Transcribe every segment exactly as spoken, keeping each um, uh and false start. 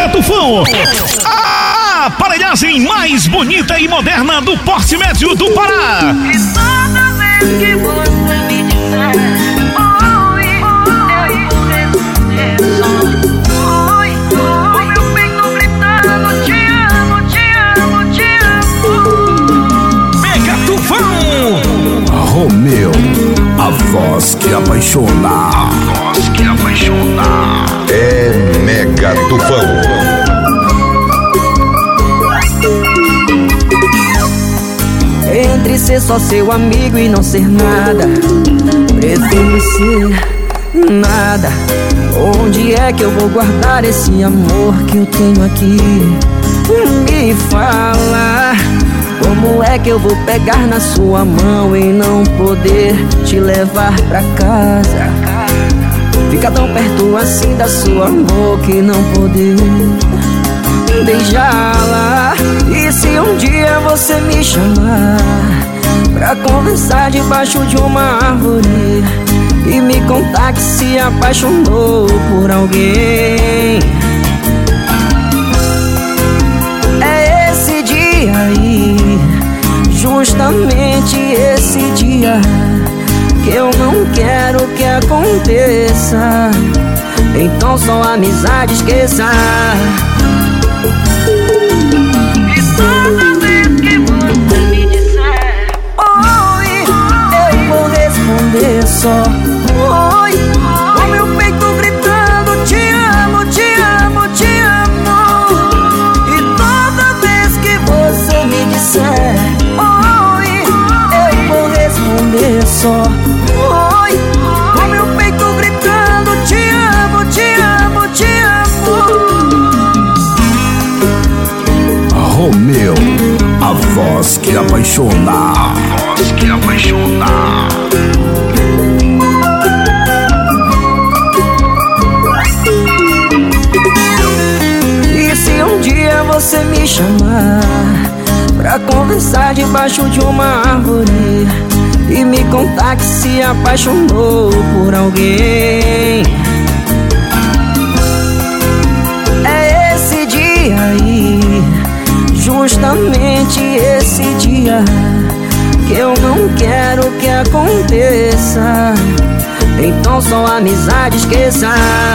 Mega Tufão. A aparelhagem mais bonita e moderna do Porte Médio do Pará. E toda vez que você me disser oi, eu vou responder só oi, oi. O meu peito gritando te amo, te amo, te amo. Mega Tufão. Romeu, a voz que apaixona. A voz que apaixona. É Mega Tufão. Entre ser só seu amigo e não ser nada, prefiro ser nada. Onde é que eu vou guardar esse amor que eu tenho aqui? Me fala, como é que eu vou pegar na sua mão e não poder te levar pra casa? Fica tão perto assim da sua amor que não poder beijá-la. E se um dia você me chamar pra conversar debaixo de uma árvore e me contar que se apaixonou por alguém, é esse dia aí, justamente esse dia, que eu não quero que aconteça. Então só amizade esqueça. E toda vez que você me disser oi, eu vou responder só oi. O meu peito gritando te amo, te amo, te amo. E toda vez que você me disser oi, eu vou responder só oi. O meu peito gritando te amo, te amo, te amo. Romeu, a voz que apaixona. A voz que apaixona. E se um dia você me chamar pra conversar debaixo de uma árvore e me contar que se apaixonou por alguém, é esse dia aí, justamente esse dia, que eu não quero que aconteça. Então só amizade esqueça.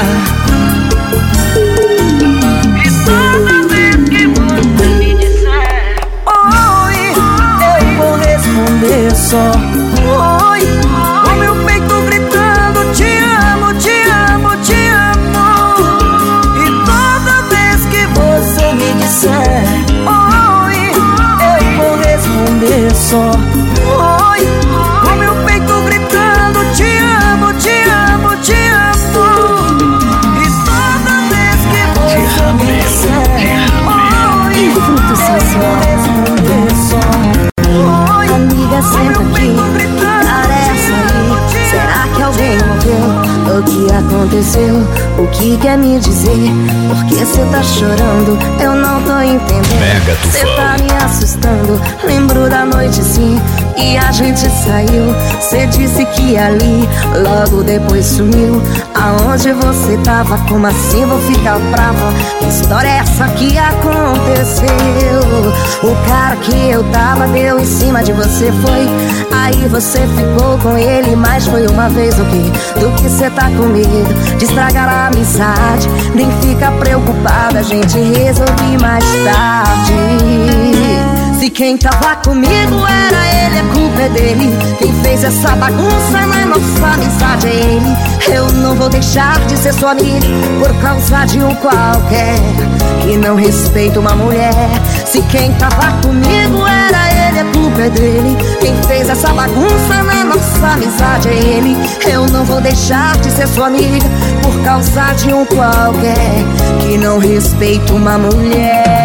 e toda vez que você me disser Oi, eu vou responder só oi. O meu peito gritando te amo, te amo, te amo. E toda vez que você me disser oi, eu vou responder só oi. O meu peito gritando te amo, te amo, te amo. E toda vez que você me disser oi, E fruto sensual. responder só oi. Amiga, senta aqui, parece aí. Será que alguém morreu? O que aconteceu? O que quer me dizer? Por que cê tá chorando? Eu não tô entendendo. Mega Cê Tufão. tá me assustando. Lembro da noite sim, e a gente saiu. Cê disse que ali, logo depois sumiu. Aonde você tava? Como assim vou ficar brava? Que história é essa que aconteceu? O cara que eu tava deu em cima de você, foi. Aí você ficou com ele, mas foi uma vez o quê? Do que cê tá com medo de estragar a amizade? Nem fica preocupada, a gente resolve mais tarde. Se quem tava comigo era ele, a culpa é dele. Quem fez essa bagunça na nossa amizade é ele. Eu não vou deixar de ser sua amiga por causa de um qualquer que não respeita uma mulher. Se quem tava comigo era ele, a culpa é dele. Quem fez essa bagunça na nossa amizade é ele. Eu não vou deixar de ser sua amiga por causa de um qualquer que não respeita uma mulher.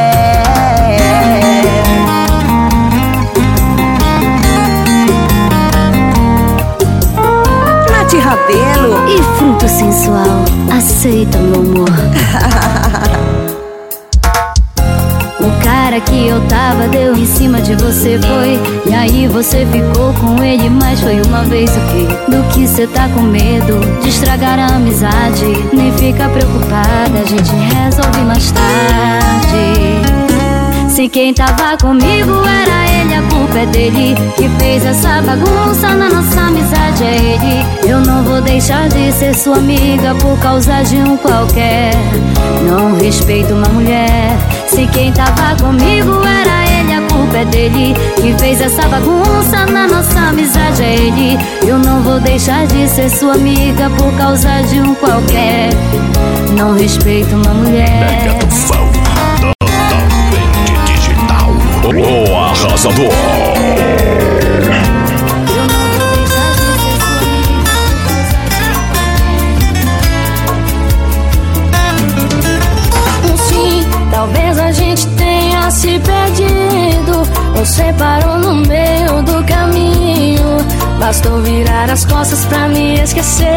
Nath Rabelo. E fruto sensual, aceita, meu amor. O cara que eu eu tava, deu em cima de você, foi. E aí você ficou com ele, mas foi uma vez o quê? Do que cê tá com medo de estragar a amizade? Nem fica preocupada, a gente resolve mais tarde. Se quem tava comigo era ele, a culpa é dele. Que fez essa bagunça na nossa amizade é ele. Eu não vou deixar de ser sua amiga por causa de um qualquer. Não respeito uma mulher. Se quem tava comigo era ele, a culpa é dele. Que fez essa bagunça na nossa amizade é ele. Eu não vou deixar de ser sua amiga por causa de um qualquer. Não respeito uma mulher. Mega Tufão, totalmente digital. O arrasador. Talvez a gente tenha se perdido, você parou no meio do caminho. Bastou virar as costas pra me esquecer.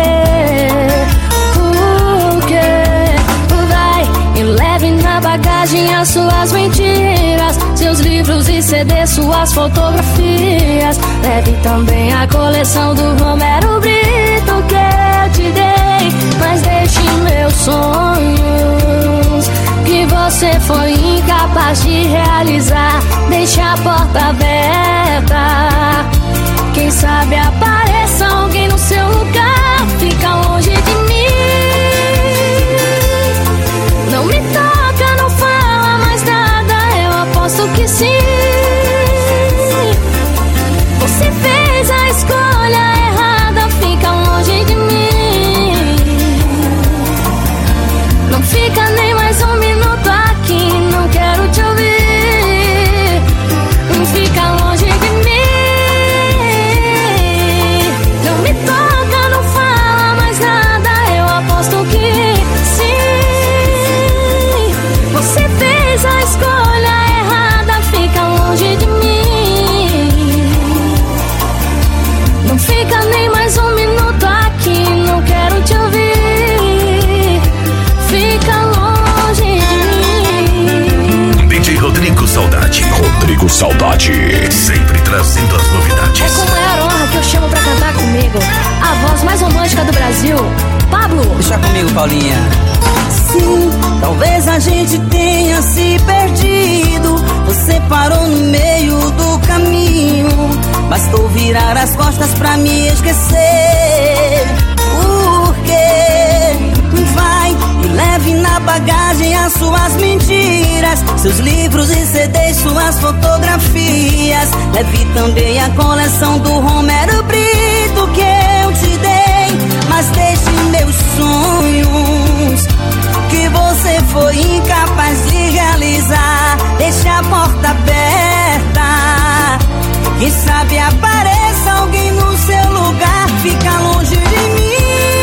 Por quê? Vai e leve na bagagem as suas mentiras, seus livros e C D, suas fotografias. Leve também a coleção do Romero Brito que eu te dei. Mas deixe meus sonhos que você foi incapaz de realizar. Deixe a porta aberta, quem sabe apareça alguém no seu lugar. Fica longe de mim, não me toca, não fala mais nada. Eu aposto que sim, você fez a escolha errada. Fica longe de mim, não fica nem mais um minuto aqui, não quero te ouvir. Fica longe de mim, não me toca, não fala mais nada. Eu aposto que sim, você fez a escolha errada. Fica longe de mim, não fica nem mais um minuto aqui, não quero te ouvir. Fica longe de mim. D J Rodrigo Saudade. Rodrigo Saudade, sempre trazendo as novidades. É com maior honra que eu chamo pra cantar comigo a voz mais romântica do Brasil, Pablo. Deixa comigo, Paulinha. Sim, talvez a gente tenha se perdido, você parou no meio do caminho. Bastou virar as costas pra me esquecer. Por quê? Vai e leve na bagagem as suas mentiras, seus livros e C Ds, suas fotografias. Leve também a coleção do Romero Brito que eu te dei. Mas deixe meus sonhos que você foi incapaz de realizar. Deixe a porta aberta, quem sabe apareça alguém no seu lugar. Fica longe de mim,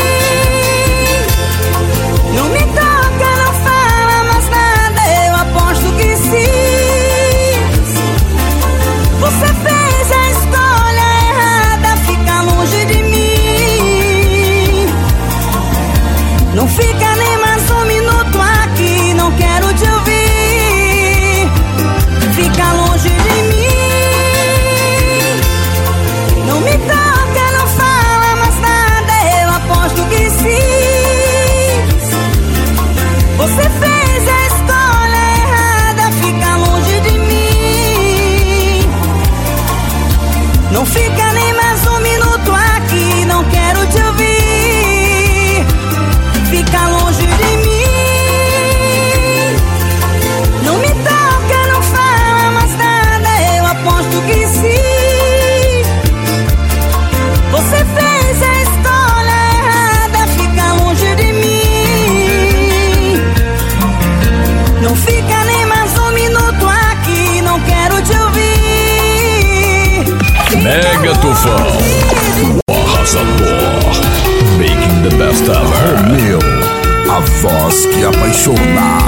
não me toca, não fala mais nada. Eu aposto que sim, você fez a escolha errada. Fica longe de mim, não fica nem mais um minuto aqui, não quero te ouvir. Fica longe de mim, não me toca, não fala mais nada. Eu aposto que sim, você fez a escolha errada. Fica longe de mim, não fica nem mais um minuto aqui, não quero te ouvir. Fica longe de mim, não me toca, não fala mais nada. Eu aposto que sim, você fez a escolha errada. Fica longe de mim, não fica nem mais um minuto aqui, não quero te ouvir. Fica Mega Tufão, o arrasador, making the best ever. Meu, a voz que apaixona.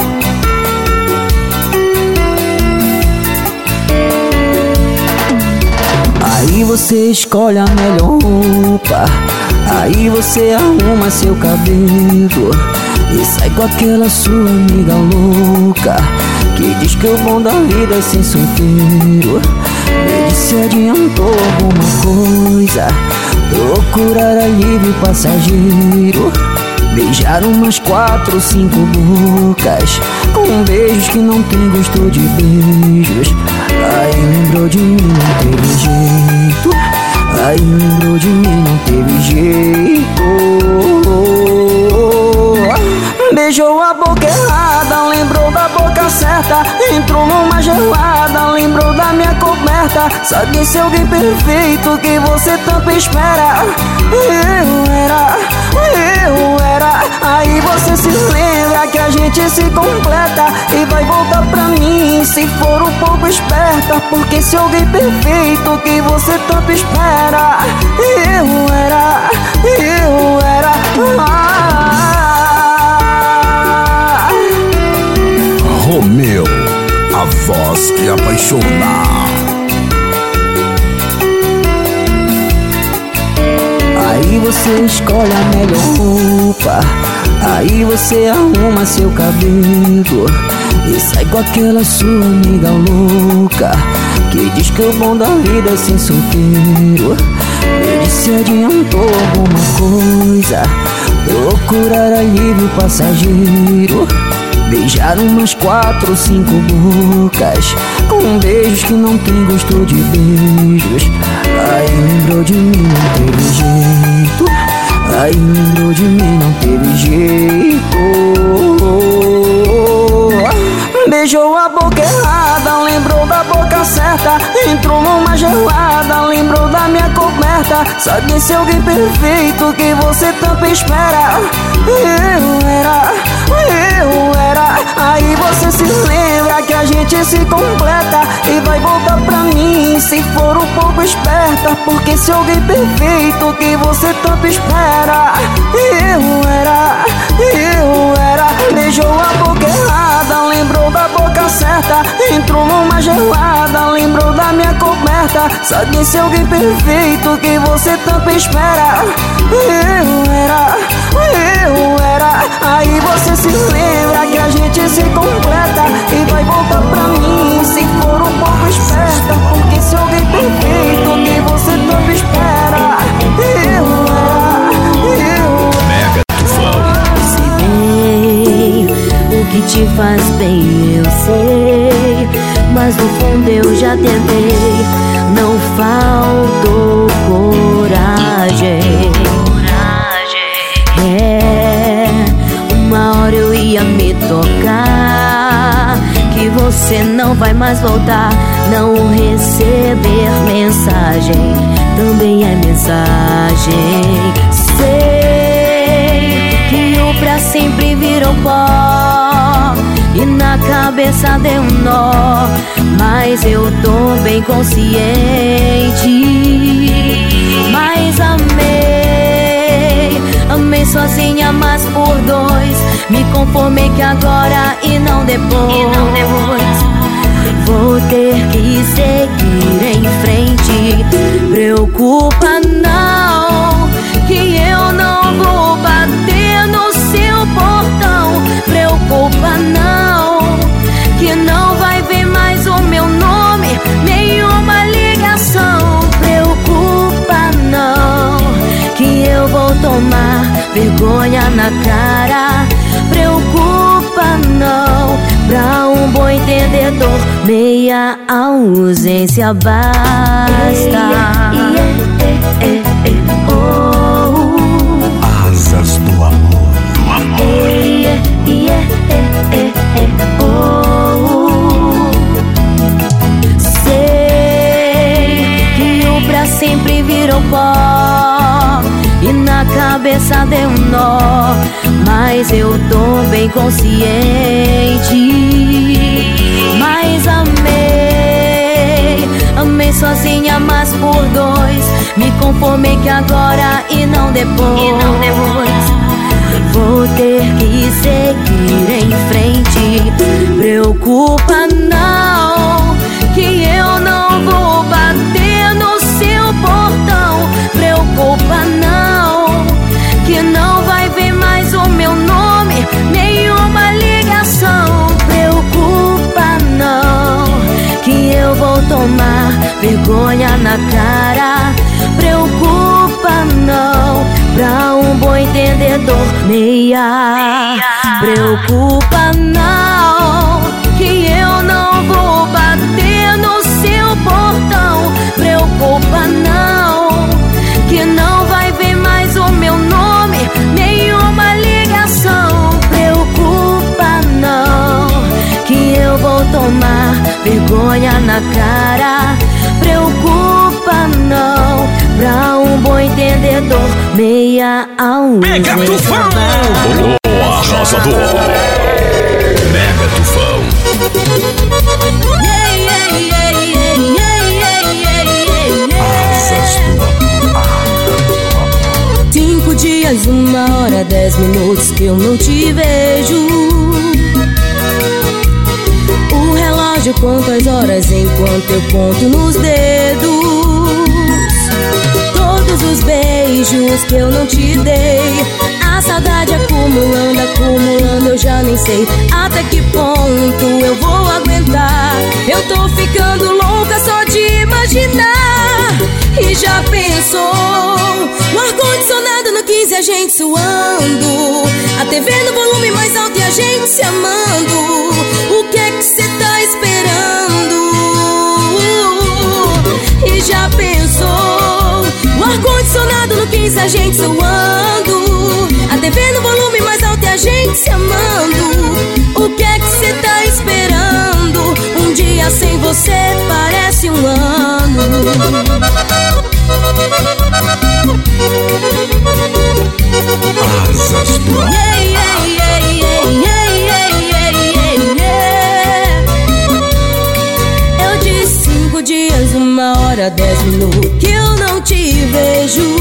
Aí você escolhe a melhor roupa, aí você arruma seu cabelo e sai com aquela sua amiga louca que diz que o bom da vida é ser solteiro. Vê se adiantou alguma coisa, procurar alívio passageiro. Beijar umas quatro, cinco bocas, com beijos que não tem gosto de beijos. Aí lembrou de mim, não teve jeito. Aí lembrou de mim, não teve jeito. Beijou a boca errada, lembrou da boca certa. Entrou numa gelada, lembrou da minha coberta. Sabe esse alguém perfeito que você tanto espera? Eu era, eu era. Aí você se lembra que a gente se completa e vai voltar pra mim se for um pouco esperta. Porque esse alguém perfeito que você tanto espera, eu era, eu era. Ah, Romeu, a voz que apaixona. Aí você escolhe a melhor roupa, aí você arruma seu cabelo e sai com aquela sua amiga louca que diz que o bom da vida é ser solteiro. Ele se adiantou alguma coisa, procurar alívio passageiro. Beijar umas quatro, cinco bocas, com beijos que não tem gosto de beijos. Aí lembrou de mim, não teve jeito. Aí lembrou de mim, não teve jeito. Beijou a boca errada, lembrou da boca certa. Entrou numa gelada, lembrou da minha coberta. Sabe esse alguém perfeito que você tanto espera? Eu era, eu era. Aí você se lembra que a gente se completa e vai voltar pra mim se for um pouco esperta. Porque esse alguém perfeito que você tanto espera, eu era, eu era. Beijou a boca errada, lembrou da boca certa. Entrou numa gelada, lembrou da minha coberta. Sabe esse alguém perfeito que você tanto espera? Eu era, eu era. Aí você se lembra que a gente se completa e vai voltar pra mim se for um pouco esperta. Porque esse alguém perfeito que você tanto espera, eu era, eu Mega Tufão. Sei bem o que te faz bem, eu sei, mas no fundo eu já tentei. Não faltou coragem. É, uma hora eu ia me tocar que você não vai mais voltar. Não receber mensagem também é mensagem. Sei que o pra sempre virou pó e na cabeça deu um nó, mas eu tô bem consciente. Mas amei, amei sozinha, mas por dois. Me conformei que agora e não depois, e não depois. Vou ter que seguir em frente. Preocupa não, que eu não vou bater no seu portão. Preocupa não, que não vai ver mais o meu nome, nenhuma ligação. Preocupa não, que eu vou tomar vergonha na cara. Preocupa não, pra um bom entendedor meia ausência basta. Asas do amor, do amor. Sei que o pra sempre virou pó e na cabeça deu um nó, mas eu tô bem consciente. Mas amei, amei sozinha, mas por dois. Me conformei que agora e não depois, e não depois. Vou ter que seguir em frente. Preocupa não, que eu não vou bater no seu portão. Preocupa não, que não vai ver mais o meu nome, nenhuma ligação. Preocupa na cara. Preocupa não, pra um bom entendedor, meia. Preocupa não, que eu não vou bater no seu portão. Preocupa não, que não vai ver mais o meu nome, nenhuma ligação. Preocupa não, que eu vou tomar vergonha na cara. Preocupa não, pra um bom entendedor, meia a um. Mega Tufão! O arrasador. Mega Tufão. Yeah, yeah, yeah, yeah, yeah, yeah, yeah, yeah. Cinco dias, uma hora, dez minutos que eu não te vejo. O relógio conta as horas enquanto eu conto nos dedos. Todos os beijos que eu não te dei, a saudade acumulando, acumulando, eu já nem sei até que ponto eu vou aguentar. Eu tô ficando louca só de imaginar. E já pensou, o ar-condicionado no quinze, a gente suando, a T V no volume mais alto e a gente se amando. O que é que cê tá esperando? E já pensou, o ar-condicionado no quinze, a gente suando, a T V no volume mais alto e a gente se amando. O que é que cê tá esperando? Um dia sem você parece um ano. Asas do Yeah, yeah, yeah, yeah, yeah, yeah, yeah, yeah. Eu disse cinco dias, uma hora, dez minutos que eu não te vejo.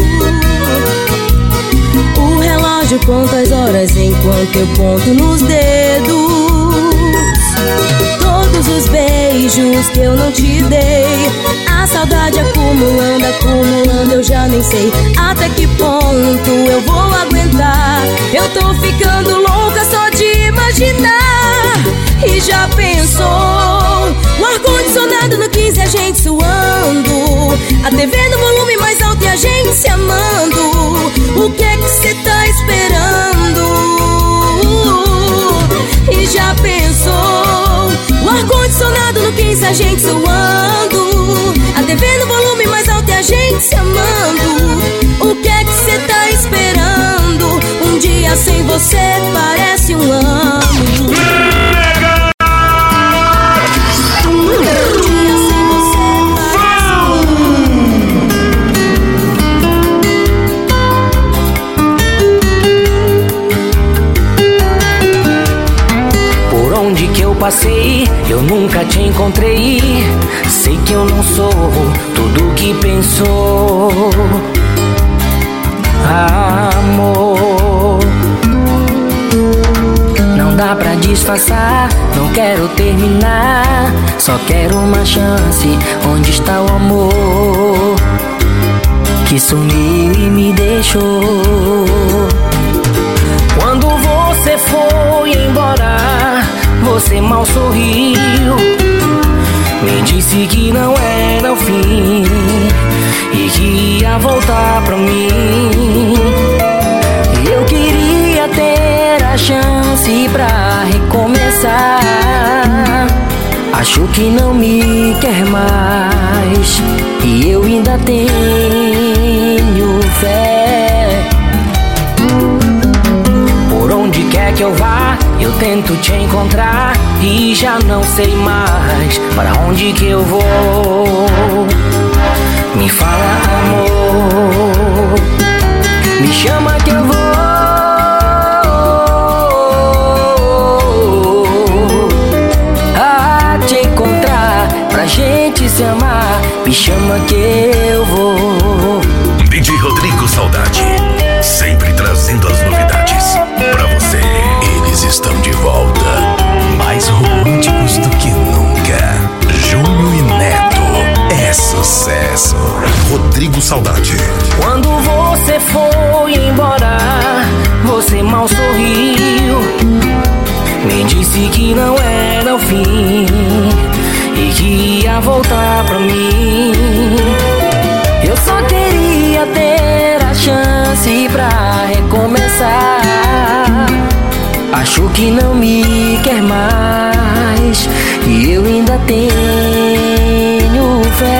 O relógio conta as horas enquanto eu conto nos dedos. Todos os beijos que eu não te dei, a saudade acumulando, acumulando, eu já nem sei até que ponto eu vou aguentar. Eu tô ficando louca só de imaginar. E já pensou, o ar-condicionado no quinze, a gente suando, a T V no volume mais alto e a gente se amando. O que é que cê tá esperando? E já pensou, o ar-condicionado no quinze, a gente suando, a T V no volume mais alto e a gente se amando. O que é que cê tá esperando? Um dia sem você parece um ano. Passei, eu nunca te encontrei. Sei que eu não sou tudo que pensou, amor. Não dá pra disfarçar, não quero terminar. Só quero uma chance, onde está o amor que sumiu e me deixou? Quando você foi embora, você mal sorriu, me disse que não era o fim e que ia voltar pra mim. Eu queria ter a chance pra recomeçar. Acho que não me quer mais e eu ainda tenho fé. Por onde quer que eu vá, eu tento te encontrar e já não sei mais para onde que eu vou. Me fala, amor, me chama que eu vou a te encontrar pra gente se amar. Me chama que eu vou. D J Rodrigo Saudade, sempre trazendo as novidades pra você. Eles estão de volta, mais românticos do que nunca. Júnior e Neto, é sucesso. Rodrigo Saudade. Quando você foi embora, você mal sorriu, me disse que não era o fim e que ia voltar pra mim. Eu só queria ter a chance pra recomeçar. Acho que não me quer mais e eu ainda tenho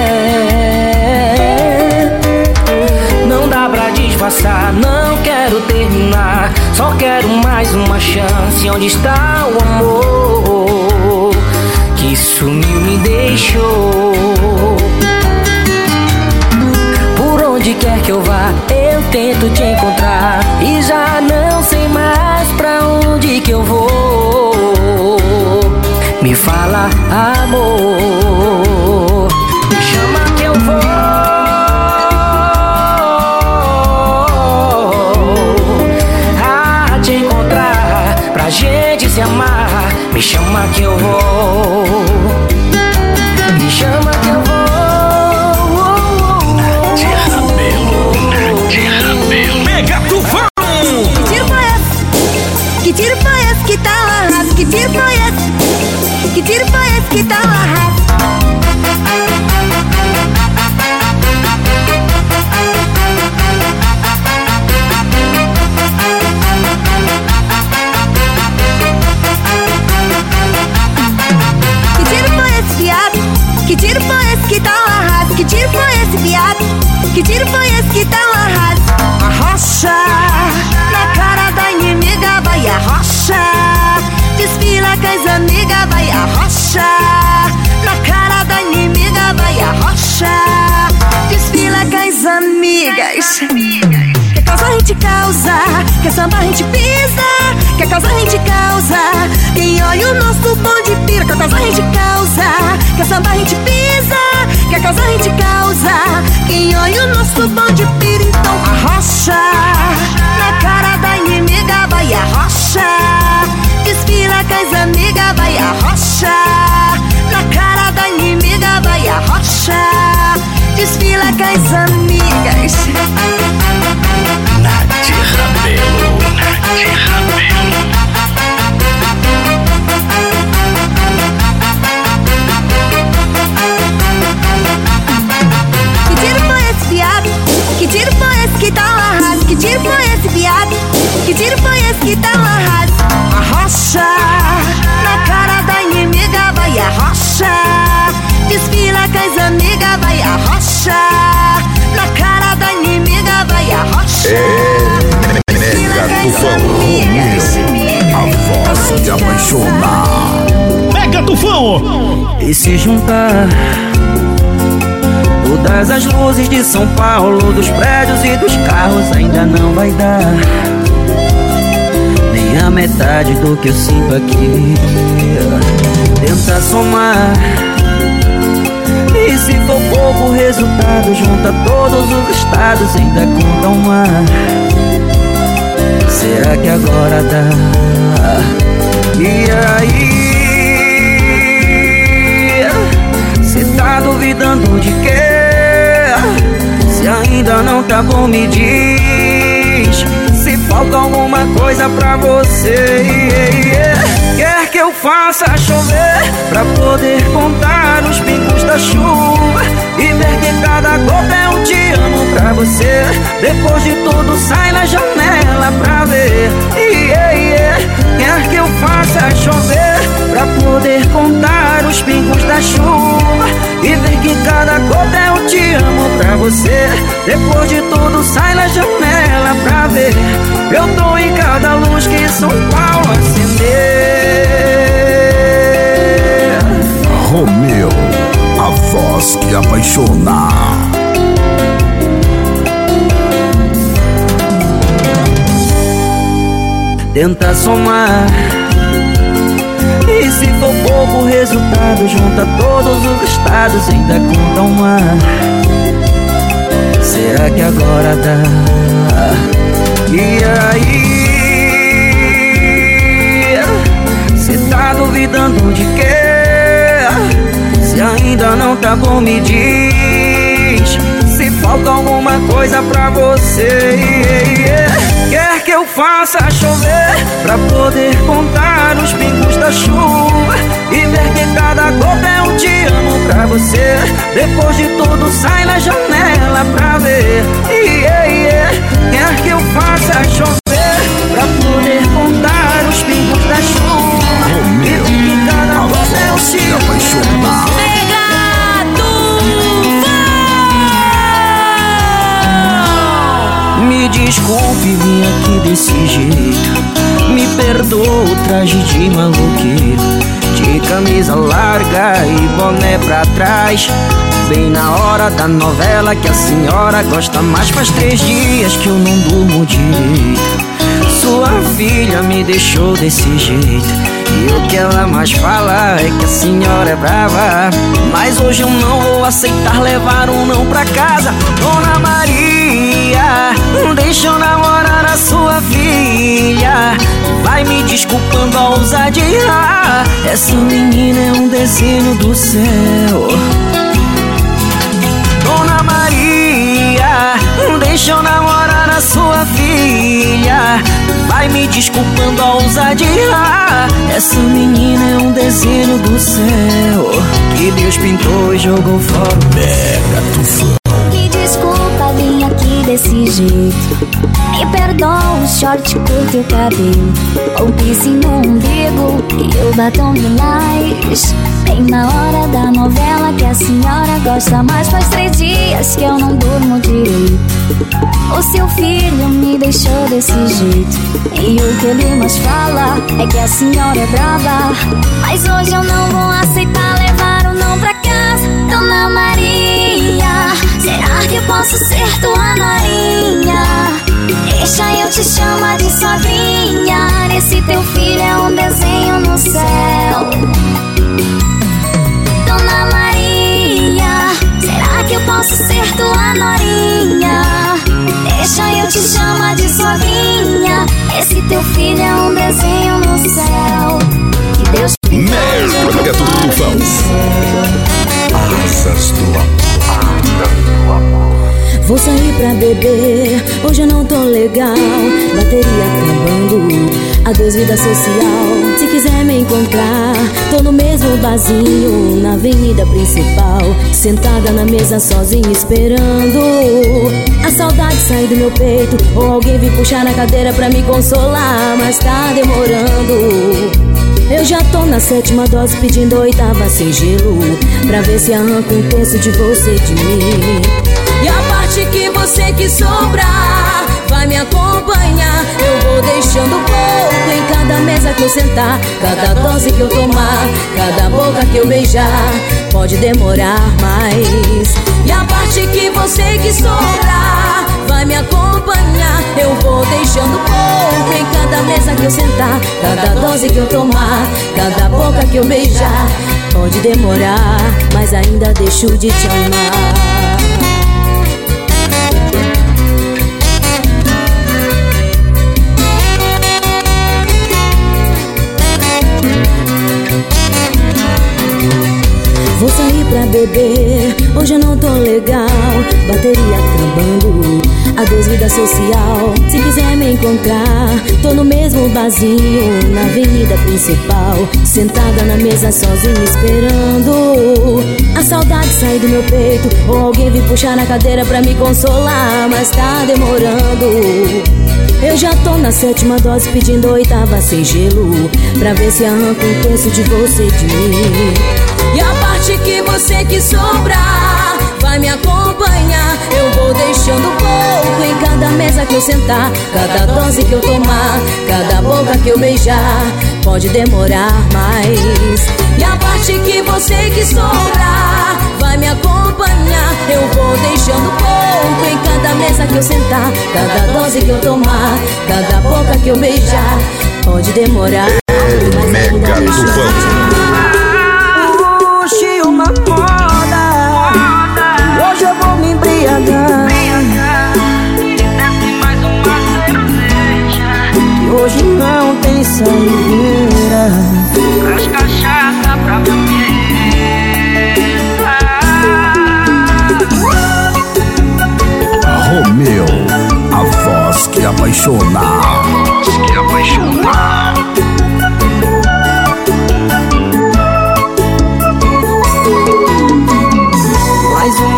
fé. Não dá pra disfarçar, não quero terminar. Só quero mais uma chance. Onde está o amor que sumiu, me deixou? Por onde quer que eu vá, eu tento te encontrar e já não sei mais pra onde que eu vou. Me fala, amor, me chama que eu vou a te encontrar, pra gente se amar. Me chama que eu vou, me chama que eu vou. Mega Tufão! Que tiro foi esse? Que tiro foi esse que tá lá? Que tiro foi esse? Que tiro foi esse que tá lá? Que tiro foi esse, viado? Que tiro foi esse que tá lá? Que tiro foi esse, viado? Que tiro foi esse que tá lá? Arrocha na cara da inimiga, vai arrocha. Desfila com as amigas, vai arrocha na cara da inimiga, vai arrocha. Desfila com as amigas. Quer causa a gente causa, quer samba a gente pisa. Quer causa a gente causa, quem olha o nosso bonde pira. Quer causa a gente causa, quer samba a gente pisa. Quer causa a gente causa, quem olha o nosso bonde pira. Então arrocha na cara da inimiga, vai arrocha. Desfila com as amigas, vai arrocha na cara da inimiga, vai arrocha. Desfila com as amigas. Nath Rabelo, Nath Rabelo. Que tiro foi esse, viado? Que tiro foi esse que tá lá? Que tiro foi esse, viado? Que tiro foi esse que tá lá? Arrocha na cara da inimiga, vai arrocha. Desfila com as amigas, vai arrocha na cara da inimiga, vai arrocha. É Mega Tufão. A voz que apaixona. Mega Tufão! E se juntar todas as luzes de São Paulo, dos prédios e dos carros, ainda não vai dar nem a metade do que eu sinto aqui. Tenta somar, e se for pouco o resultado, junta todos os estados, ainda conta um mar. Será que agora dá? E aí? Cê tá duvidando de quê? Se ainda não tá bom, me diz se falta alguma coisa pra você. Quer que eu faça chover pra poder contar os pingos da chuva e ver que cada gota é um te amo pra você. Depois de tudo sai na janela pra ver. Quer que eu faça chover pra poder contar os pingos da chuva e ver que cada gota é um te amo pra você. Depois de tudo sai na janela pra ver. Eu tô em cada luz que São Paulo acender. Romeu, a voz que apaixona. Tenta somar, e se for pouco o resultado, junta todos os estados, ainda conta um mar. Será que agora dá? E aí? Cê tá duvidando de quê? Se ainda não tá bom, me diz se falta alguma coisa pra você. Quer que eu faça chover pra poder contar os pingos da chuva e ver que cada gota é um te amo Depois de tudo sai na janela pra ver. Yeah, yeah. Quer que eu faça chover pra poder contar os pingos da chuva. Romeu, E cada a voz é um voz que ciclo. apaixona. Me desculpe vir aqui desse jeito, me perdoa o traje de maluqueiro, de camisa larga e boné pra trás, bem na hora da novela que a senhora gosta mais. Faz três dias que eu não durmo direito. Sua filha me deixou desse jeito, e o que ela mais fala é que a senhora é brava. Mas hoje eu não vou aceitar levar um não pra casa. Dona Maria, deixa eu namorar a sua filha. Vai me desculpando a ousadia, essa menina é um desenho do céu. Dona Maria, deixa eu namorar a sua filha. Vai me desculpando a ousadia, essa menina é um desenho do céu que Deus pintou e jogou fora. Mega Tufão. Me desculpa, vim aqui desse jeito. Me perdoa o short curto e o cabelo, o piercing no umbigo e o batom lilás. Bem na hora da novela que a senhora gosta mais. Faz três dias que eu não durmo direito. O seu filho me deixou desse jeito, e o que ele mais fala é que a senhora é brava. Mas hoje eu não vou aceitar levar o não pra casa. Dona Maria, será que eu posso ser tua norinha? Deixa eu te chamar de sogrinha. Esse teu filho é um desenho no céu. Dona Maria, será que eu posso ser tua norinha? Deixa eu te chamar de sogrinha. Esse teu filho é um desenho no céu que Deus pintou. Mega Tufão. Asas do amor. Vou sair pra beber, hoje eu não tô legal. Bateria acabando, adeus vida social. Se quiser me encontrar, tô no mesmo barzinho, na avenida principal, sentada na mesa sozinha esperando a saudade sair do meu peito, ou alguém vir puxar na cadeira pra me consolar. Mas tá demorando. Eu já tô na sétima dose pedindo oitava sem gelo, pra ver se arranca um terço de você de mim. E a parte que você quis sobrar vai me acompanhar. Eu vou deixando pouco em cada mesa que eu sentar, cada dose que eu tomar, cada boca que eu beijar. Pode demorar mais. E a parte que você quis sobrar vai me acompanhar. Eu vou deixando pouco em cada mesa que eu sentar, cada dose que eu tomar, cada boca que eu beijar. Pode demorar, mas ainda deixo de te amar. Vou sair pra beber, hoje eu não tô legal. Bateria acabando, adeus vida social. Se quiser me encontrar, tô no mesmo barzinho, na avenida principal, sentada na mesa sozinha esperando a saudade sair do meu peito, ou alguém vir puxar na cadeira pra me consolar. Mas tá demorando. Eu já tô na sétima dose pedindo oitava sem gelo, pra ver se arranca um terço de você de mim. E a parte que você quis sobrar vai me acompanhar. Eu vou deixando pouco em cada mesa que eu sentar, cada dose que eu tomar, cada boca que eu beijar. Pode demorar mais. E a parte que você quis sobrar vai me acompanhar. Eu vou deixando pouco em cada mesa que eu sentar, cada dose que eu tomar, cada boca que eu beijar. Pode demorar. É Mega Tufão. Uma moda, hoje eu vou me embriagar. Mais uma cerveja, E hoje não tem saideira. traz cachaça pra beber. Romeu, a voz que apaixona. A voz que apaixona.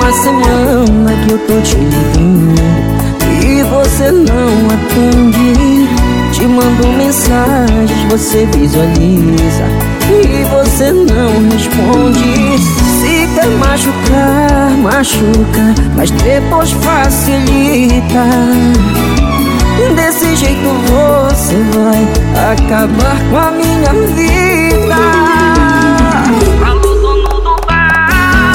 uma semana que eu tô te ligando e você não atende. Te mando mensagens, você visualiza e você não responde. Se quer machucar, machuca, mas depois facilita. Desse jeito você vai acabar com a minha vida. Alô, dono do bar,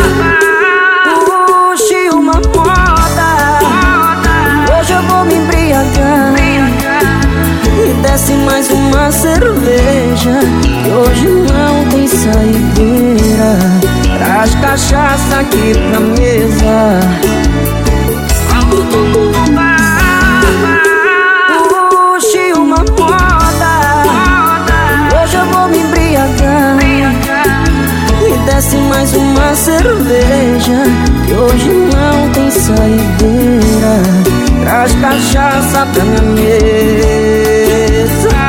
Puxe uma moda, hoje eu vou me embriagar. E desce mais uma cerveja, que hoje não tem saideira. Traz cachaça aqui pra mesa. alô, dono do bar, Puxe uma moda, hoje eu vou me embriagar. E desce mais uma cerveja, que hoje não tem saideira. Traz cachaça pra minha mesa.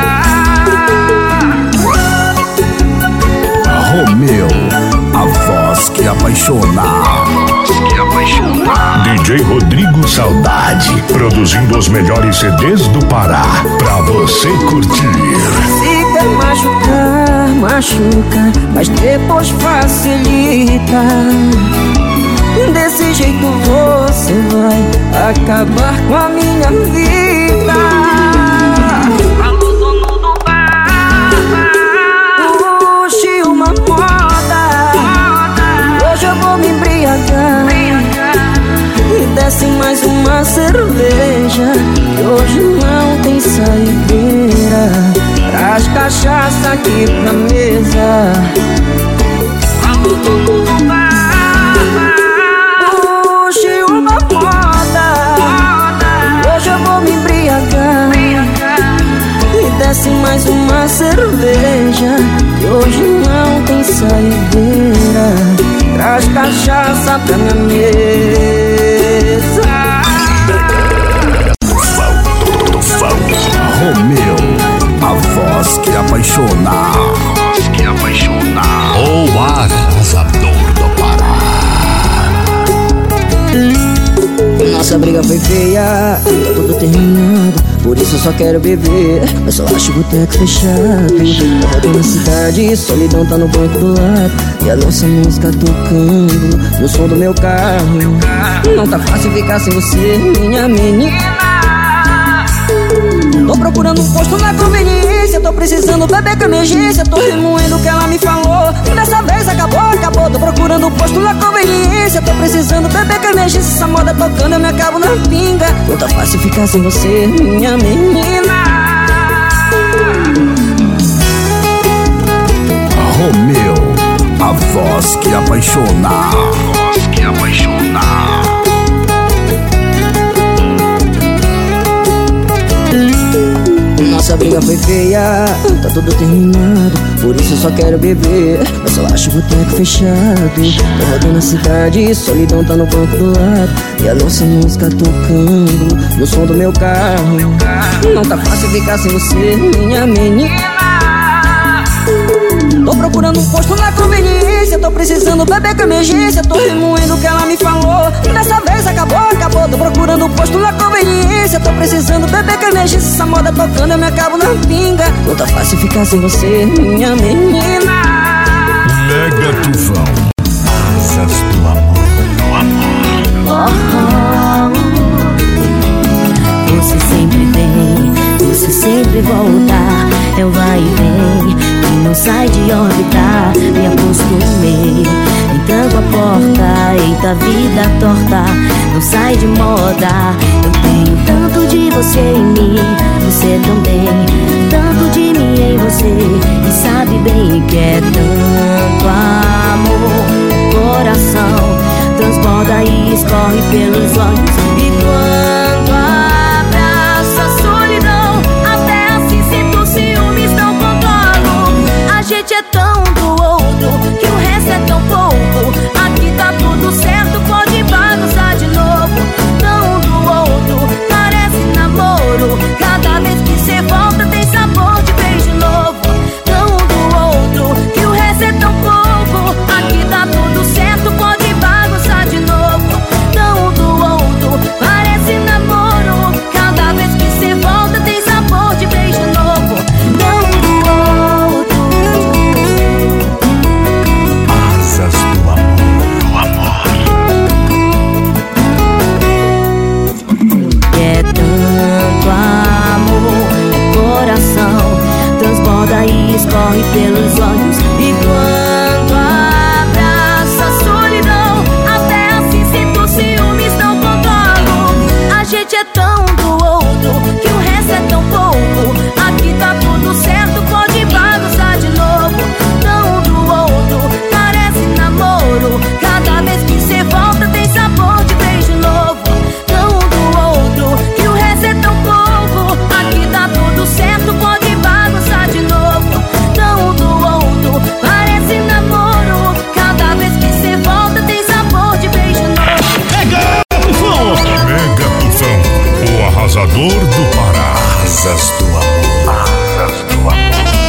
Romeu, a voz que apaixona. D J Rodrigo Saudade, produzindo os melhores C Ds do Pará, pra você curtir. Se quer machucar, machuca, mas depois facilita. Desse jeito você vai acabar com a minha vida. alô, dono do bar, Puxe uma moda, hoje eu vou me embriagar. E desce mais uma cerveja, que hoje não tem saideira. Traz cachaça aqui pra mesa. alô, dono do bar, Puxe uma moda, hoje eu vou me embriagar. E desce mais uma cerveja, que hoje não tem saideira. Traz cachaça pra minha mesa. Romeu, a voz que apaixona. O arrasador do Pará. Nossa briga foi feia, tá tudo terminado. Por isso eu só quero beber, eu só acho o boteco fechado. Eu rodo na cidade, solidão tá no banco do lado. E a nossa música tocando no som do meu carro. Não tá fácil ficar sem você, minha menina. Tô procurando um posto na conveniência, tô precisando beber com emergência. Tô remoendo o que ela me falou, dessa vez acabou, acabou. Tô procurando um posto na conveniência, tô precisando beber com emergência. Essa moda tocando eu me acabo na pinga. Não tá fácil ficar sem você, minha menina. Romeu, a voz que apaixona. Nossa briga foi feia, tá tudo terminado. Por isso eu só quero beber, eu só acho o boteco fechado. Tô rodando a cidade, solidão tá no banco do lado. E a nossa música tocando no som do meu carro. Não tá fácil ficar sem você, minha menina. Tô procurando um posto na conveniência, tô precisando beber com emergência. Tô remoendo o que ela me falou, dessa vez acabou, acabou. Tô procurando um posto na conveniência, tô precisando beber com emergência. Essa moda tocando eu me acabo na pinga. Não tá fácil ficar sem você, minha menina. Mega Tufão, asas do amor, do amor. Você sempre vem, você sempre volta. Eu vai e vem, que não sai de órbita. Me acostumei, entrando a porta. Eita vida torta, não sai de moda. Eu tenho tanto de você em mim, você também. Tanto de mim em você, e sabe bem que é tanto amor. Coração transborda e escorre pelos olhos. E quando abraça a solidão, até assim sinto ciúmes, não controlo. A gente é tão do outro, que o resto é tão pouco. Aqui tá tudo certo, pode bagunçar de novo. Tão do outro, parece namoro. Cada vez que cê volta tem sabor de beijo novo. Tão do outro, que o resto é tão pouco. Aqui tá tudo certo, pode bagunçar de novo. pelos olhos. E quando abraço a solidão, até assim sinto ciúmes, não controlo. A gente é tão do outro que o resto é tão pouco. Aqui tá tudo certo, pode bagunçar de novo. Tão do outro, parece namoro. Cada vez que cê volta tem sabor de beijo novo. Tão do outro que o resto é tão pouco. Aqui tá tudo certo, pode bagunçar de novo. Tão do outro, parece namoro. Cada vez que cê volta tem sabor de beijo novo. Mega Tufão! Mega Tufão, o arrasador do Pará. Asas do amor. Asas do amor.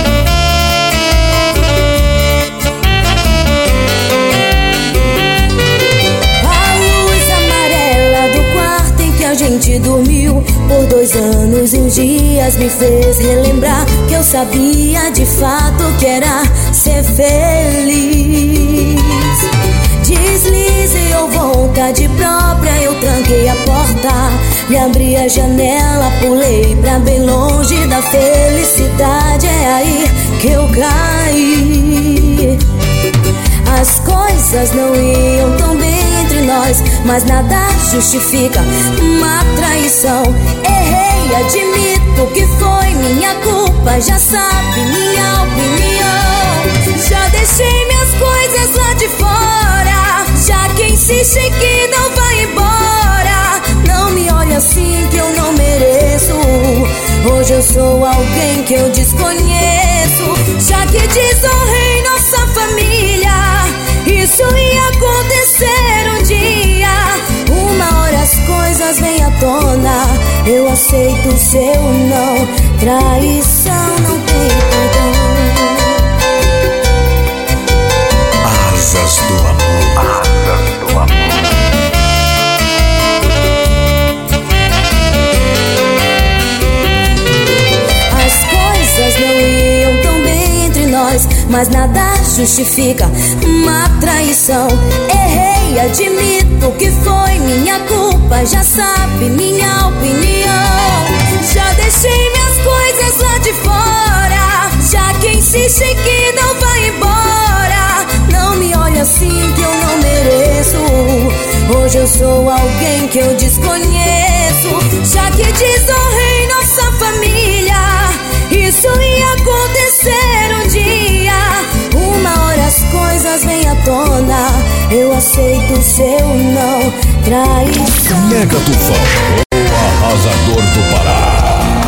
A gente dormiu por dois anos e uns dias me fez relembrar que eu sabia de fato que era ser feliz. Deslize ou vontade própria, eu tranquei a porta, me abri a janela, pulei pra bem longe da felicidade. É aí que eu caí. As coisas não iam tão bem entre nós, mas nada justifica uma traição. Errei, admito que foi minha culpa, já sabe minha opinião. Já deixei minhas coisas lá de fora, já que insiste que não vai embora. Não me olhe assim que eu não mereço. Hoje eu sou alguém que eu desconheço. Já que desonrei nossa família, isso ia acontecer um dia. Uma hora as coisas vêm à tona, eu aceito o seu não. Traição não tem perdão. Asas do amor. Asas do amor. As coisas não iam tão bem entre nós, mas nada justifica uma traição. Errei, admito que foi minha culpa, já sabe minha opinião. Já deixei minhas coisas lá de fora, já que insiste que não vai embora. Não me olhe assim que eu não mereço. Hoje eu sou alguém que eu desconheço. Já que desonrei nossa família, isso ia acontecer um dia. Uma hora as coisas vêm à tona, eu aceito o seu não. Traição. Mega Tufão, o arrasador do Pará.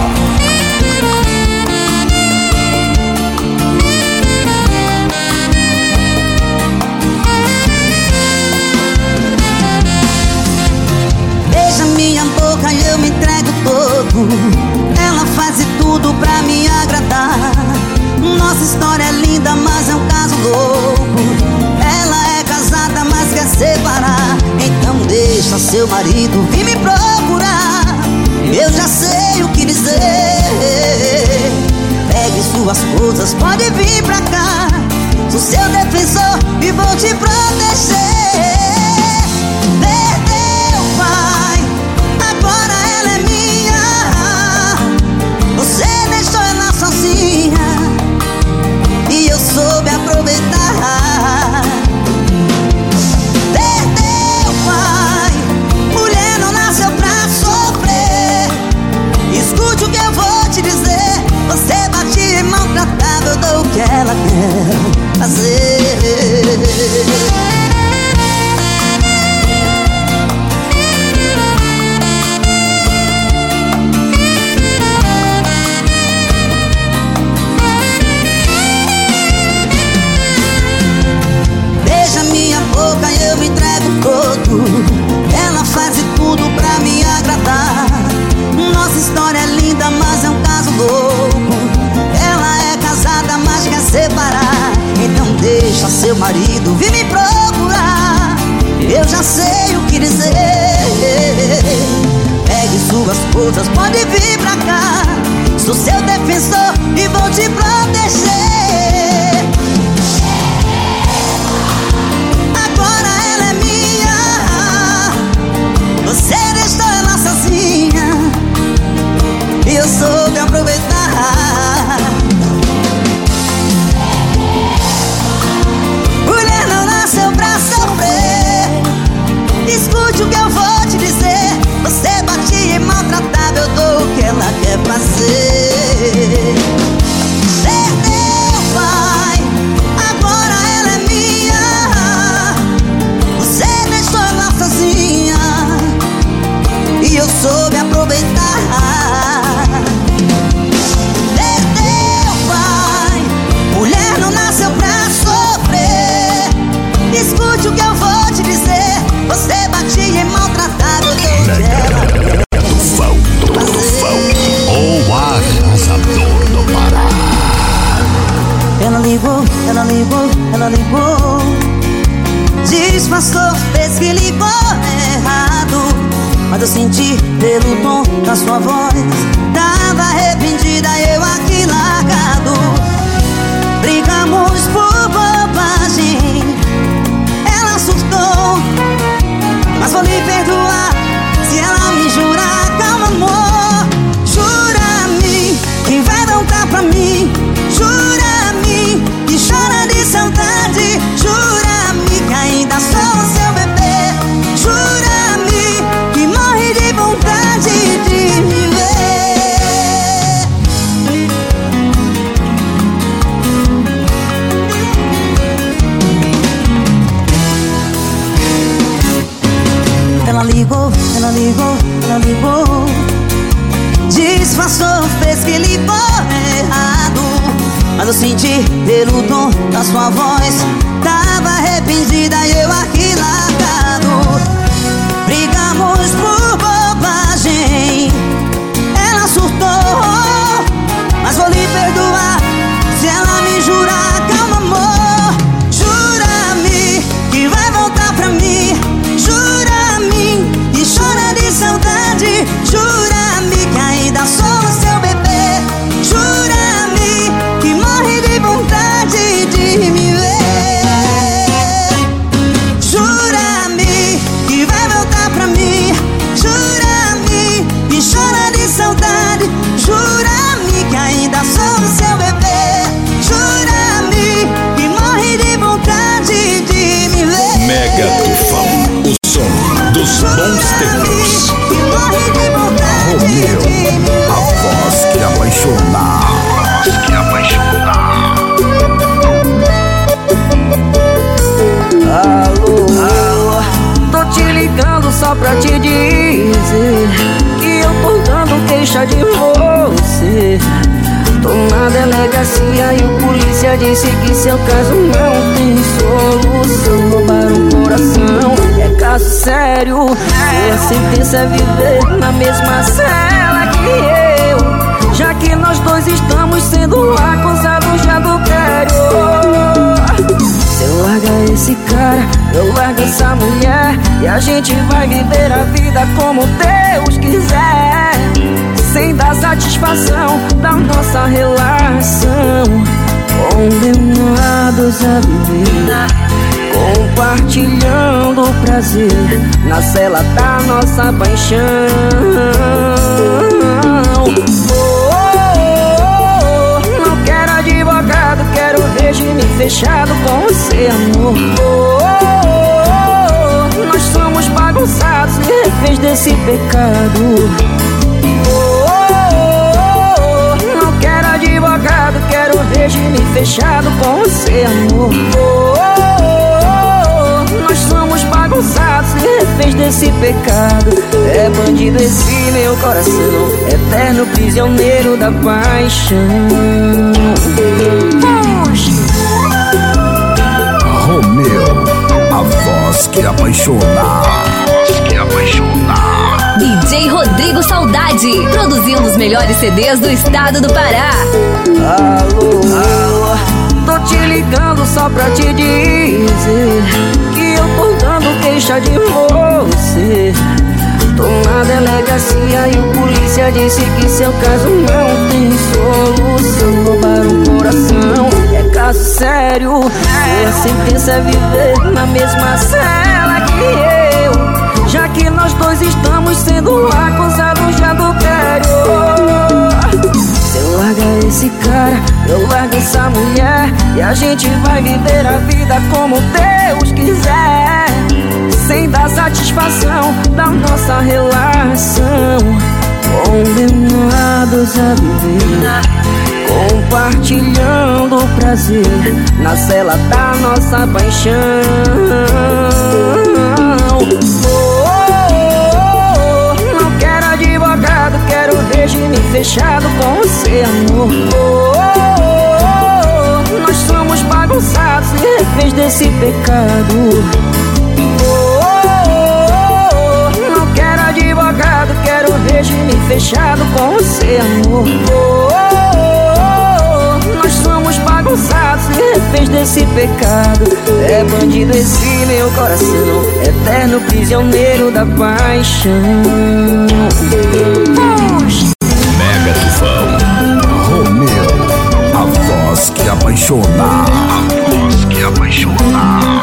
Beija minha boca e eu me entrego todo. Ela faz de tudo pra me agradar. Nossa história é linda, mas é um caso louco. Ela é casada, mas quer separar. Então deixa seu marido vir me procurar. Eu já sei o que dizer. Pegue suas coisas, pode vir pra cá. Sou seu defensor e vou te proteger. Perdeu, pai, agora ela é minha. Você deixou ela sozinha e eu soube aproveitar. Perdeu, pai, mulher não nasceu pra sofrer. Escute o que eu vou te dizer. Você bate e maltratava, eu dou o que ela quer fazer. Beija minha boca e eu me entrego todo. Ela faz de tudo pra me agradar. Nossa história é linda, mas é um caso louco. Ela é casada, mas quer separar. Então deixa seu marido vir me procurar. Eu já sei o que dizer. Pegue suas coisas, pode vir pra cá. Sou seu defensor e vou te proteger. Agora ela é minha. Você deixou ela sozinha e eu soube aproveitar. ligou, ela ligou. Disfarçou, fez que ligou errado, mas eu senti pelo tom da sua voz. Tava arrependida, eu aqui largado. Brigamos por bobagem, ela surtou, mas vou lhe perdoar se ela me jurar. Calma, amor, jura-me que vai voltar pra mim. Jura-me que chora de saudade. Jura-me que ainda sou o seu bebê. Jura-me que morre de vontade de me ver. Ela ligou, ela ligou, ela ligou. Disfarçou, fez que ligou errado, mas eu senti pelo tom da sua voz. Tava arrependida e eu aqui largado. Brigamos por bobagem, ela surtou, mas vou lhe perdoar se ela me jurar. Calma, amor, jura-me que vai voltar pra mim. Jura-me que chora de saudade. Jura-me que ainda sou o seu bebê. Jura-me que morre de vontade de me ver. Jura-me que vai voltar pra mim. Jura-me que chora de saudade. Jura-me que ainda sou o seu bebê. Jura-me que morre de vontade de me ver. Mega Tufão, o som dos bons tempos. Que morre de vontade de me ver. A voz que apaixona. A voz que apaixona. Alô, tô te ligando só pra te dizer que eu tô dando queixa de você. Tô na delegacia e o polícia disse que seu caso não tem solução. Roubaram o coração, é caso sério. Sua sentença é viver na mesma cela que eu, já que nós dois estamos sendo acusados de adultério. Cê larga esse cara, eu largo essa mulher, e a gente vai viver a vida como Deus quiser, sem dar satisfação da nossa relação. Condenados a viver, compartilhando o prazer na cela da nossa paixão. Oh, oh, oh, não quero advogado, quero regime fechado com você, amor. Oh, oh, oh, nós somos bagunçados e reféns desse pecado. Advogado, quero regime fechado com você, amor. Oh, oh, oh, nós somos bagunçados e reféns desse pecado. É bandido esse meu coração, eterno prisioneiro da paixão. Romeu, a voz que apaixona. A voz que apaixona. D J Rodrigo Saudade, produzindo os melhores C Ds do estado do Pará. Alô, alô, tô te ligando só pra te dizer que eu tô dando queixa de você. Tô na delegacia e o polícia disse que seu caso não tem solução. Roubaram o coração, é caso sério. Sua sentença é viver na mesma cela que eu, já que nós dois estamos sendo acusados de adultério. Cê larga esse cara, eu largo essa mulher, e a gente vai viver a vida como Deus quiser, sem dar satisfação da nossa relação. Condenados a viver, compartilhando o prazer na cela da nossa paixão. Oh, oh, oh, não quero advogado, quero regime fechado com você, amor. Oh, oh, oh, nós somos bagunçados e reféns desse pecado. Quero regime fechado com você, amor. Oh, oh, oh, nós somos bagunçados e fez desse pecado. É bandido esse meu coração, eterno prisioneiro da paixão. Mega Tufão. Romeu, a voz que apaixona. A voz que apaixona.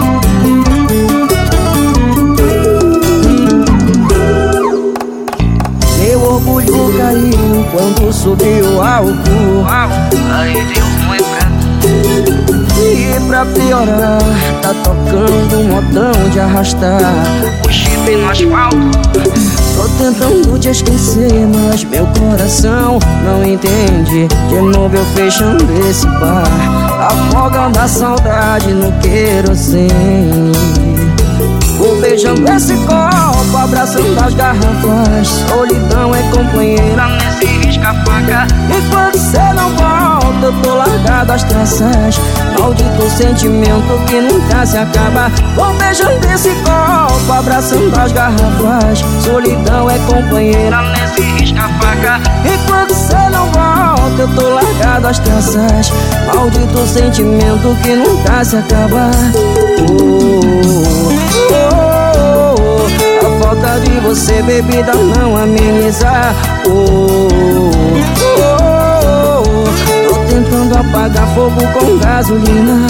Meu orgulho caiu quando subiu o álcool. Aí deu ruim pra E pra piorar, tá tocando um modão de arrastar o chip no asfalto. Tô tentando te esquecer, mas meu coração não entende. De novo eu fechando esse bar, afogando a saudade no querosene. Vou beijando esse copo, abraçando as garrafas. Solidão é companheira Nesse risca-faca. e quando cê não volta, eu tô largado as traças. Maldito sentimento que nunca se acaba. Vou beijando esse copo, abraçando as garrafas. Solidão é companheira Nesse risca-faca. e quando cê não volta, eu tô largado as traças. Maldito sentimento que nunca se acaba. Oh, oh, oh, oh. A falta de você, bebida, não ameniza. Oh, oh, oh, oh. Tô tentando apagar fogo com gasolina.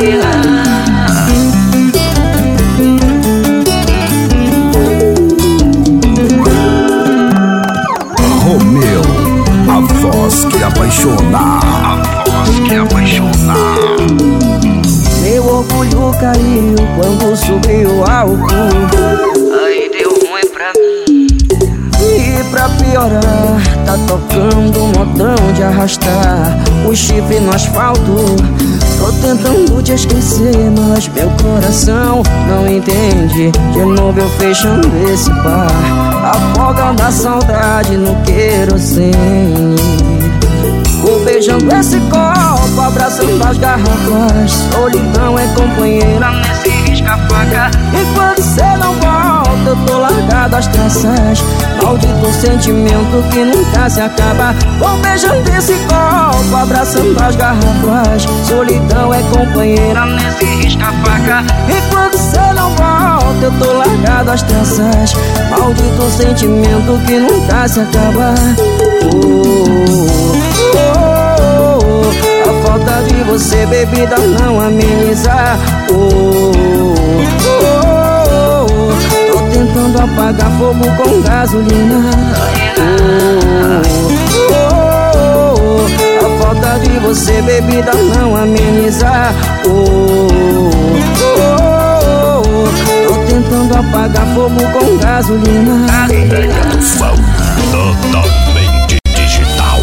Romeu, a voz que apaixona. A voz que apaixona. Meu orgulho caiu quando subiu o álcool. Aí deu ruim pra mim. E pra piorar, tá tocando um modão de arrastar o chifre no asfalto. Tô tentando te esquecer, mas meu coração não entende. De novo eu fechando esse bar, afogando a saudade no querosene. Vou beijando esse copo, abraçando as garrafas. Solidão é companheira Nesse risca-faca. e quando cê não volta, eu tô largado as traças. Maldito sentimento que nunca se acaba. Vou beijando esse copo, abraçando as garrafas. Solidão é companheira Nesse risca-faca. e quando cê não volta, eu tô largado as traças. Maldito sentimento que nunca se acaba. Oh, oh, oh, oh. A falta de você, bebida, não ameniza. Oh, oh, oh, oh. Tô tentando apagar fogo com gasolina. Oh, oh, oh, oh. A falta de você, bebida, não ameniza. Oh, oh, oh, oh. Tô tentando apagar fogo com gasolina. Mega Tufão. Totalmente digital.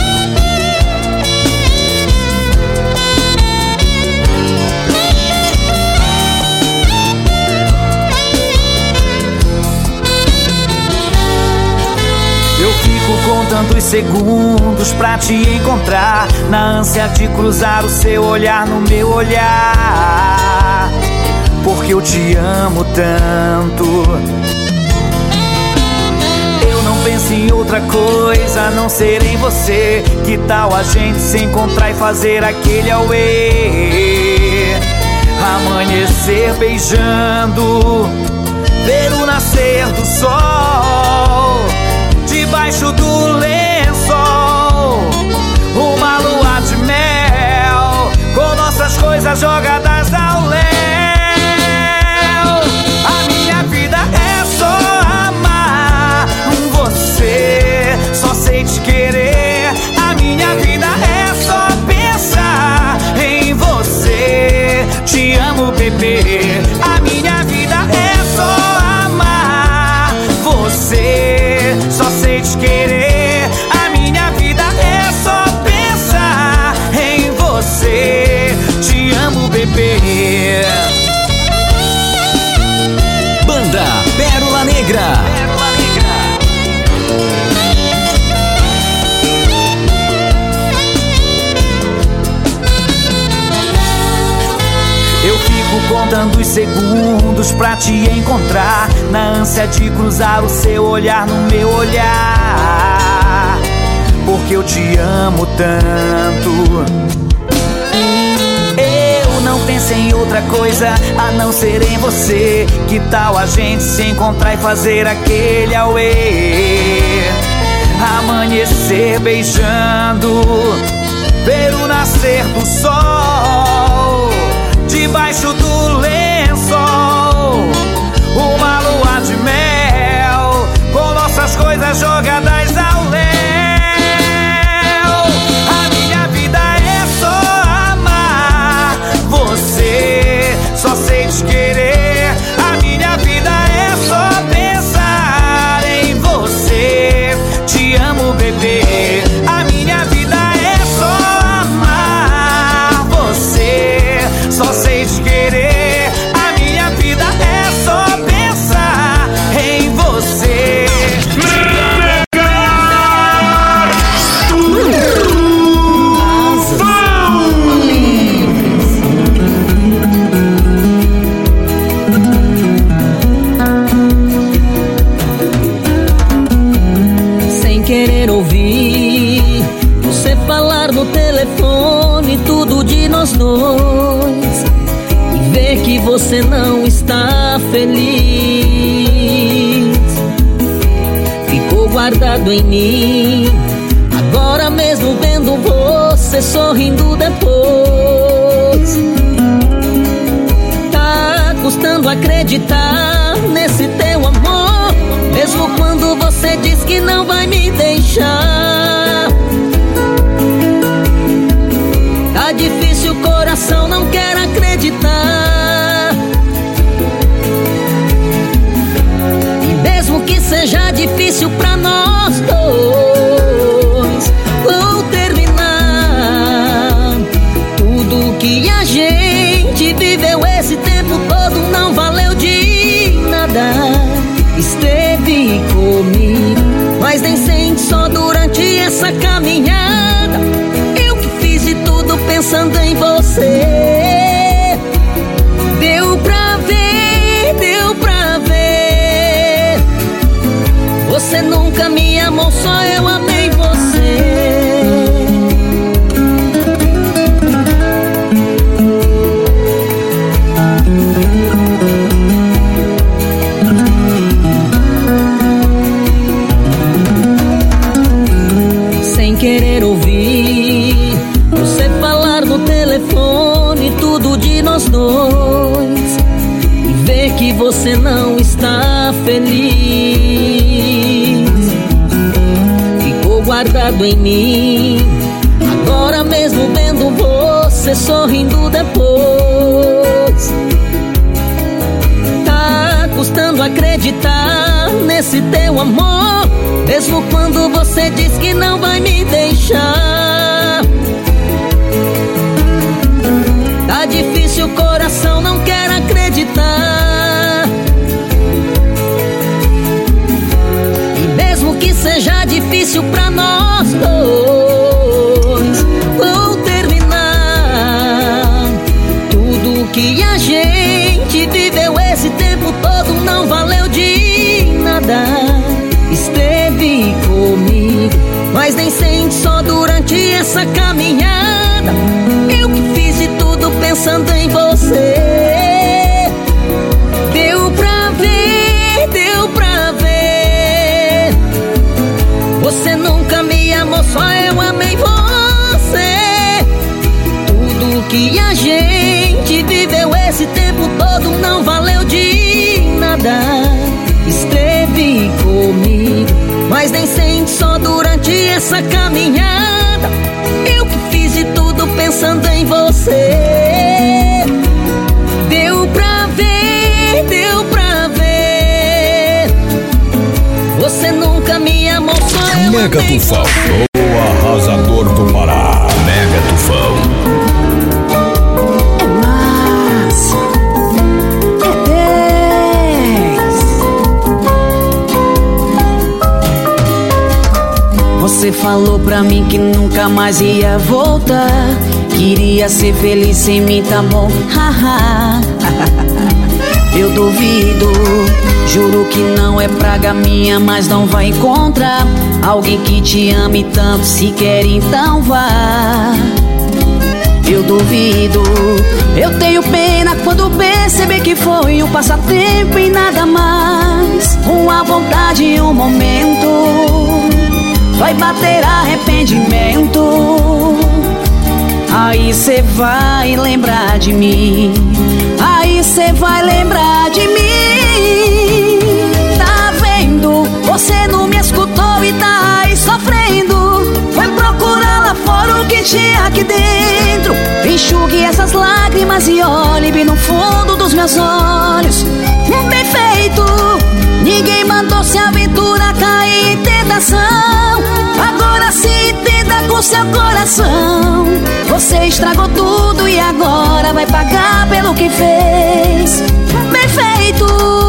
Eu fico contando os segundos pra te encontrar, na ânsia de cruzar o seu olhar no meu olhar. Porque eu te amo tanto. Eu não penso em outra coisa a não ser em você. Que tal a gente se encontrar e fazer aquele auê? Amanhecer beijando, ver o nascer do sol debaixo do lençol, uma lua de mel com nossas coisas jogadas ao léu. A minha vida é só amar você, só sei te querer. A minha vida é só pensar em você. Te amo, bebê. A minha vida é só amar você, só sei te querer. A minha vida é só pensar em você. Te amo, bebê. Banda Pérola Negra. Pérola Negra. Eu fico contando os segundos pra te encontrar, na ânsia de cruzar o seu olhar no meu olhar. Porque eu te amo tanto. outra coisa a não ser em você. Que tal a gente se encontrar e fazer aquele auê? Amanhecer beijando, ver o nascer do sol debaixo do lençol, uma lua de mel com nossas coisas jogadas ao léu. A minha vida é só amar você, só sei te querer. A minha vida é só pensar em você. Te amo, bebê. A minha vida é só amar você, só sei te querer. A minha vida é só pensar em você. Sem querer ouvir você falar no telefone tudo de nós dois e ver que você não está feliz, ficou guardado em mim. Agora mesmo vendo você sorrindo depois, tá custando acreditar nesse teu amor, mesmo quando você diz que não vai me deixar. Tá difícil, o coração não quer acreditar. E mesmo que seja difícil pra nós dois, vou terminar. Tudo que a gente viveu esse tempo todo não valeu de nada. Esteve comigo, mas nem sente só durante essa caminhada. Eu que fiz de tudo pensando em você. Deu pra ver, deu pra ver. Você nunca me amou, só eu amei você. Querer ouvir você falar no telefone tudo de nós dois e ver que você não está feliz, ficou guardado em mim. Agora mesmo vendo você sorrindo depois, tá custando acreditar nesse teu amor, mesmo quando você diz que não vai me deixar. Tá difícil, o coração não quer acreditar. E mesmo que seja difícil pra nós dois, vou terminar. Tudo que a gente viveu esse tempo todo não valeu de nada. Esteve comigo, mas nem sente só durante essa caminhada. Eu que fiz de tudo pensando em você. Deu pra ver, deu pra ver. Você nunca me amou, só eu amei você. Tudo que a gente viveu esse tempo todo não valeu de nada. Esteve comigo, mas nem sente só durante essa caminhada. Eu que fiz de tudo pensando em você. Deu pra ver, deu pra ver. Você nunca me amou, só eu Mega amei Tufão, você. o arrasador do Pará. Mega Tufão. Você falou pra mim que nunca mais ia voltar. Queria ser feliz sem mim, tá bom? Haha. Eu duvido, juro que não é praga minha, mas não vai encontrar alguém que te ame tanto. Se quer, então vá. Eu duvido, eu tenho pena quando perceber que foi um passatempo e nada mais. Uma vontade e um momento, vai bater arrependimento. Aí cê vai lembrar de mim, aí cê vai lembrar de mim. Tá vendo? Você não me escutou e tá aí sofrendo. Foi procurar lá fora o que tinha aqui dentro. Enxugue essas lágrimas e olhe bem no fundo dos meus olhos. Bem feito, ninguém mandou se aventurar, cair em tentação. Agora se entenda com seu coração. Você estragou tudo e agora vai pagar pelo que fez. Bem feito.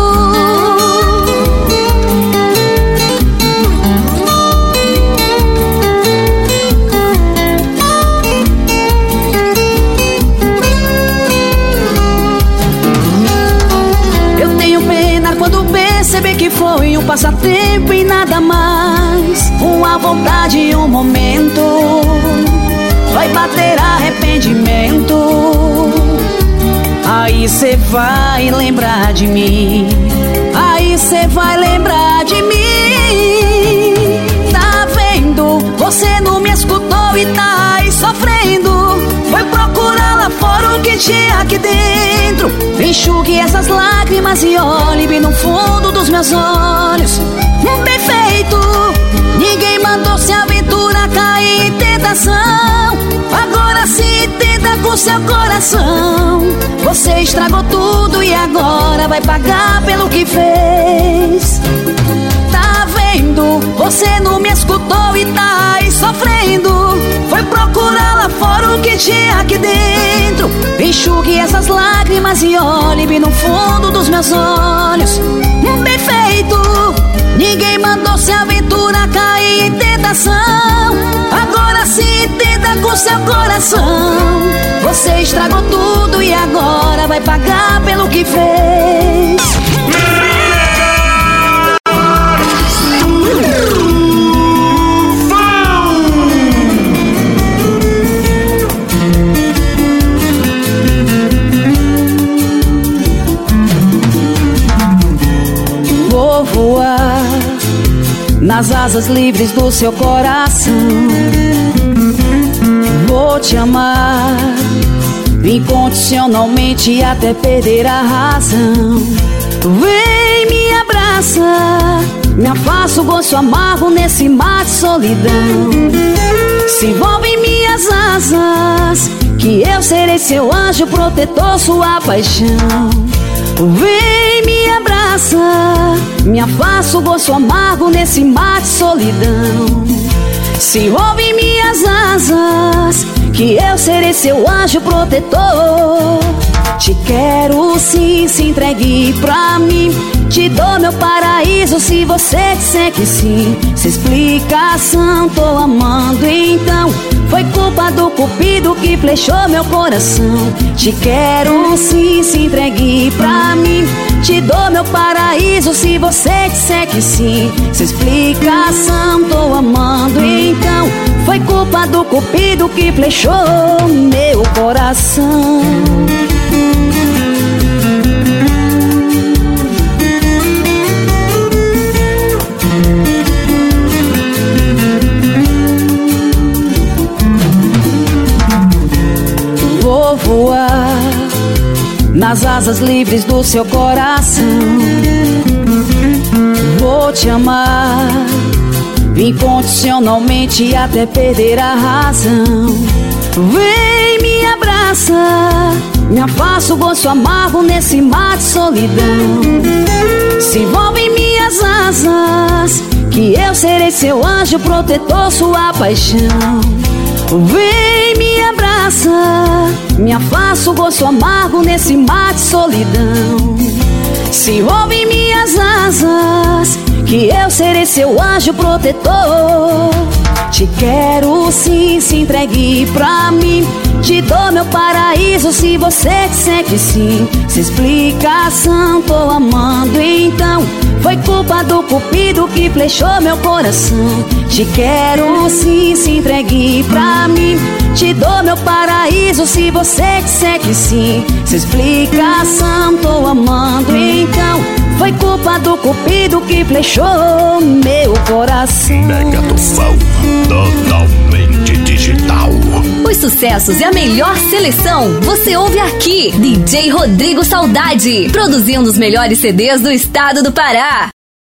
Eu tenho pena quando perceber que foi um passatempo e nada mais. Uma vontade e um momento, vai bater arrependimento. Aí cê vai lembrar de mim, aí cê vai lembrar de mim. Tá vendo? Você não me escutou e tá aí sofrendo. Foi procurar lá fora o que tinha aqui dentro. Enxugue essas lágrimas e olhe bem no fundo dos meus olhos. Bem feito, ninguém mandou se aventurar, cair em tentação. Agora se entenda com seu coração. Você estragou tudo e agora vai pagar pelo que fez. Tá vendo? Você não me escutou e tá aí sofrendo. Foi procurar lá fora o que tinha aqui dentro. Enxugue essas lágrimas e olhe bem no fundo dos meus olhos. Bem feito, ninguém mandou se aventurar, cair em tentação. Agora se entenda com seu coração. Você estragou tudo e agora vai pagar pelo que fez. Vou voar nas asas livres do seu coração. Vou te amar incondicionalmente até perder a razão. Vem, me abraça, me afasta o gosto amargo nesse mar de solidão. Se envolve em minhas asas, que eu serei seu anjo protetor, sua paixão. Vem, me abraça, me afasta o gosto amargo nesse mar de solidão. Se envolve em minhas asas, que eu serei seu anjo protetor. Te quero sim, se entregue pra mim. Te dou meu paraíso se você disser que sim. Se explicação, tô amando então. Foi culpa do cupido que flechou meu coração. Te quero sim, se entregue pra mim. Te dou meu paraíso se você disser que sim. Se explicação, tô amando então. Foi culpa do cupido que flechou meu coração. Vou voar nas asas livres do seu coração. Vou te amar incondicionalmente até perder a razão. Vem, me abraça, me afasta o gosto amargo nesse mar de solidão. Se envolve em minhas asas, que eu serei seu anjo protetor, sua paixão. Vem, me abraça, me afasta o gosto amargo nesse mar de solidão. Se envolve em minhas asas, que eu serei seu anjo protetor. Te quero sim, se entregue pra mim. Te dou meu paraíso se você disser que sim. Se explicação, tô amando então. Foi culpa do cupido que flechou meu coração. Te quero sim, se entregue pra mim. Te dou meu paraíso se você disser que sim. Se explicação, tô amando então. Foi culpa do cupido que flechou meu coração. Mega Tufão, totalmente digital. Os sucessos e a melhor seleção você ouve aqui. D J Rodrigo Saudade, produzindo os melhores C Ds do estado do Pará.